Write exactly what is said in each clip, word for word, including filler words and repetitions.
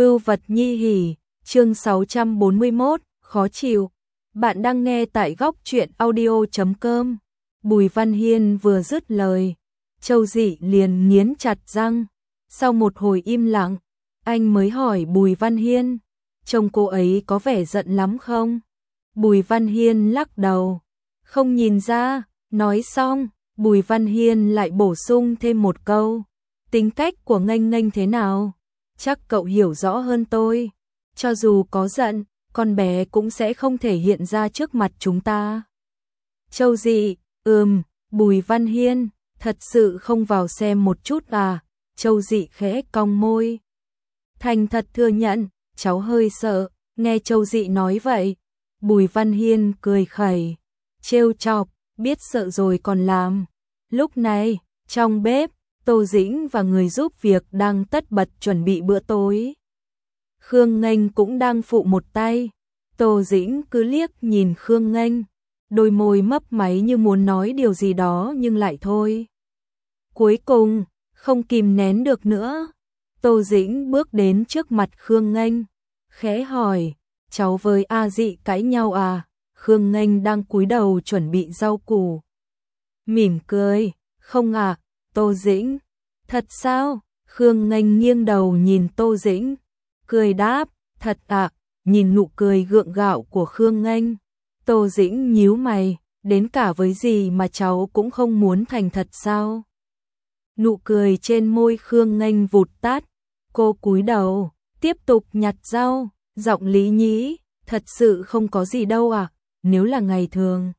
Vưu vật nhi hỉ, chương sáu trăm bốn mươi mốt, khó chịu. Bạn đang nghe tại góc truyện audio chấm com. Bùi Văn Hiên vừa dứt lời, Châu Dị liền nghiến chặt răng. Sau một hồi im lặng, anh mới hỏi Bùi Văn Hiên, trông cô ấy có vẻ giận lắm không? Bùi Văn Hiên lắc đầu, không nhìn ra. Nói xong, Bùi Văn Hiên lại bổ sung thêm một câu, tính cách của Nghênh Nghênh thế nào? Chắc cậu hiểu rõ hơn tôi. Cho dù có giận, con bé cũng sẽ không thể hiện ra trước mặt chúng ta. Châu Dị, ừm, Bùi Văn Hiên, thật sự không vào xem một chút à? Châu Dị khẽ cong môi. Thành thật thừa nhận, cháu hơi sợ. Nghe Châu Dị nói vậy, Bùi Văn Hiên cười khẩy, trêu chọc, biết sợ rồi còn làm. Lúc này, trong bếp, Tô Dĩnh và người giúp việc đang tất bật chuẩn bị bữa tối. Khương Nghênh cũng đang phụ một tay. Tô Dĩnh cứ liếc nhìn Khương Nghênh, đôi môi mấp máy như muốn nói điều gì đó nhưng lại thôi. Cuối cùng, không kìm nén được nữa, Tô Dĩnh bước đến trước mặt Khương Nghênh, khẽ hỏi, cháu với A Dị cãi nhau à? Khương Nghênh đang cúi đầu chuẩn bị rau củ, mỉm cười, không à, Tô Dĩnh. Thật sao? Khương Nghênh nghiêng đầu nhìn Tô Dĩnh, cười đáp, thật ạ. À? Nhìn nụ cười gượng gạo của Khương Nghênh, Tô Dĩnh nhíu mày, đến cả với gì mà cháu cũng không muốn thành thật sao? Nụ cười trên môi Khương Nghênh vụt tắt, cô cúi đầu, tiếp tục nhặt rau, giọng lý nhí, thật sự không có gì đâu à, nếu là ngày thường.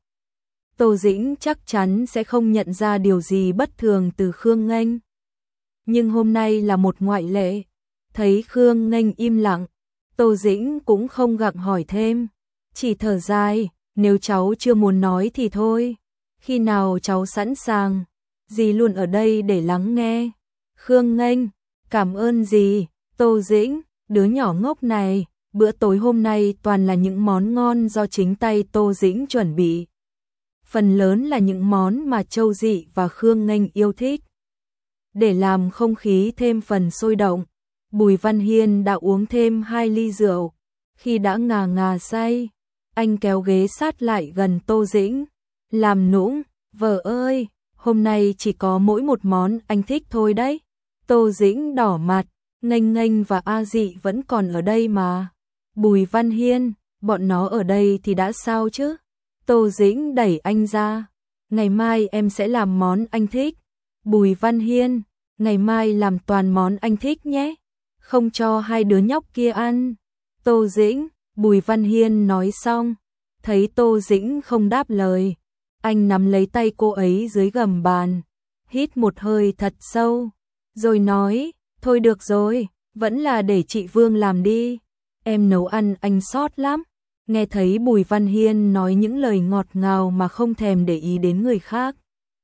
Tô Dĩnh chắc chắn sẽ không nhận ra điều gì bất thường từ Khương Nghênh. Nhưng hôm nay là một ngoại lệ, thấy Khương Nghênh im lặng, Tô Dĩnh cũng không gặng hỏi thêm, chỉ thở dài, nếu cháu chưa muốn nói thì thôi, khi nào cháu sẵn sàng, dì luôn ở đây để lắng nghe. Khương Nghênh, cảm ơn dì. Tô Dĩnh, đứa nhỏ ngốc này, bữa tối hôm nay toàn là những món ngon do chính tay Tô Dĩnh chuẩn bị. Phần lớn là những món mà Châu Dị và Khương Nghênh yêu thích. Để làm không khí thêm phần sôi động, Bùi Văn Hiên đã uống thêm hai ly rượu. Khi đã ngà ngà say, anh kéo ghế sát lại gần Tô Dĩnh, làm nũng, vợ ơi, hôm nay chỉ có mỗi một món anh thích thôi đấy. Tô Dĩnh đỏ mặt, Nghênh Nghênh và A Dị vẫn còn ở đây mà. Bùi Văn Hiên, bọn nó ở đây thì đã sao chứ? Tô Dĩnh đẩy anh ra, ngày mai em sẽ làm món anh thích. Bùi Văn Hiên, ngày mai làm toàn món anh thích nhé, không cho hai đứa nhóc kia ăn. Tô Dĩnh, Bùi Văn Hiên nói xong, thấy Tô Dĩnh không đáp lời, anh nắm lấy tay cô ấy dưới gầm bàn, hít một hơi thật sâu, rồi nói, thôi được rồi, vẫn là để chị Vương làm đi, em nấu ăn anh sót lắm. Nghe thấy Bùi Văn Hiên nói những lời ngọt ngào mà không thèm để ý đến người khác,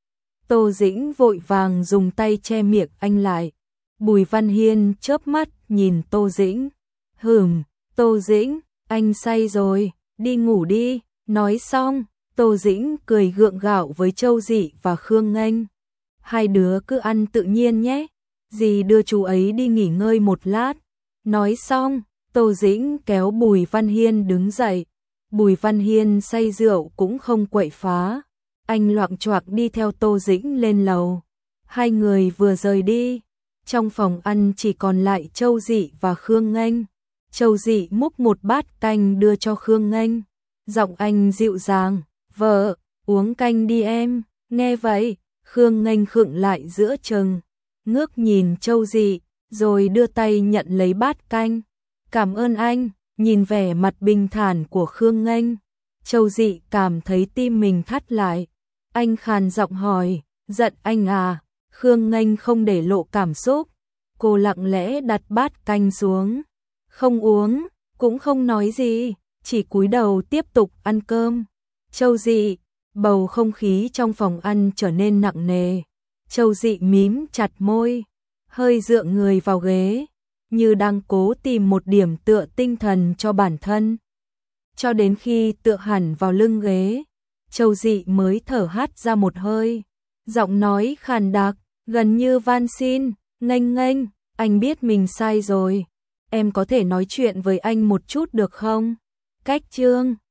Tô Dĩnh vội vàng dùng tay che miệng anh lại. Bùi Văn Hiên chớp mắt nhìn Tô Dĩnh, hừm, Tô Dĩnh, anh say rồi, đi ngủ đi. Nói xong, Tô Dĩnh cười gượng gạo với Châu Dị và Khương Nghênh, hai đứa cứ ăn tự nhiên nhé, dì đưa chú ấy đi nghỉ ngơi một lát. Nói xong, Tô Dĩnh kéo Bùi Văn Hiên đứng dậy. Bùi Văn Hiên say rượu cũng không quậy phá, anh loạng choạng đi theo Tô Dĩnh lên lầu. Hai người vừa rời đi, trong phòng ăn chỉ còn lại Châu Dị và Khương Nghênh. Châu Dị múc một bát canh đưa cho Khương Nghênh, giọng anh dịu dàng, vợ, uống canh đi em. Nghe vậy, Khương Nghênh khựng lại giữa chừng, ngước nhìn Châu Dị, rồi đưa tay nhận lấy bát canh. Cảm ơn anh. Nhìn vẻ mặt bình thản của Khương Nghênh, Châu Dị cảm thấy tim mình thắt lại. Anh khàn giọng hỏi, giận anh à? Khương Nghênh không để lộ cảm xúc, cô lặng lẽ đặt bát canh xuống, không uống, cũng không nói gì, chỉ cúi đầu tiếp tục ăn cơm. Châu Dị, bầu không khí trong phòng ăn trở nên nặng nề. Châu Dị mím chặt môi, hơi dựa người vào ghế, như đang cố tìm một điểm tựa tinh thần cho bản thân. Cho đến khi tựa hẳn vào lưng ghế, Châu Dị mới thở hắt ra một hơi, giọng nói khàn đặc, gần như van xin, Nghênh Nghênh, anh biết mình sai rồi, em có thể nói chuyện với anh một chút được không? Cách Trương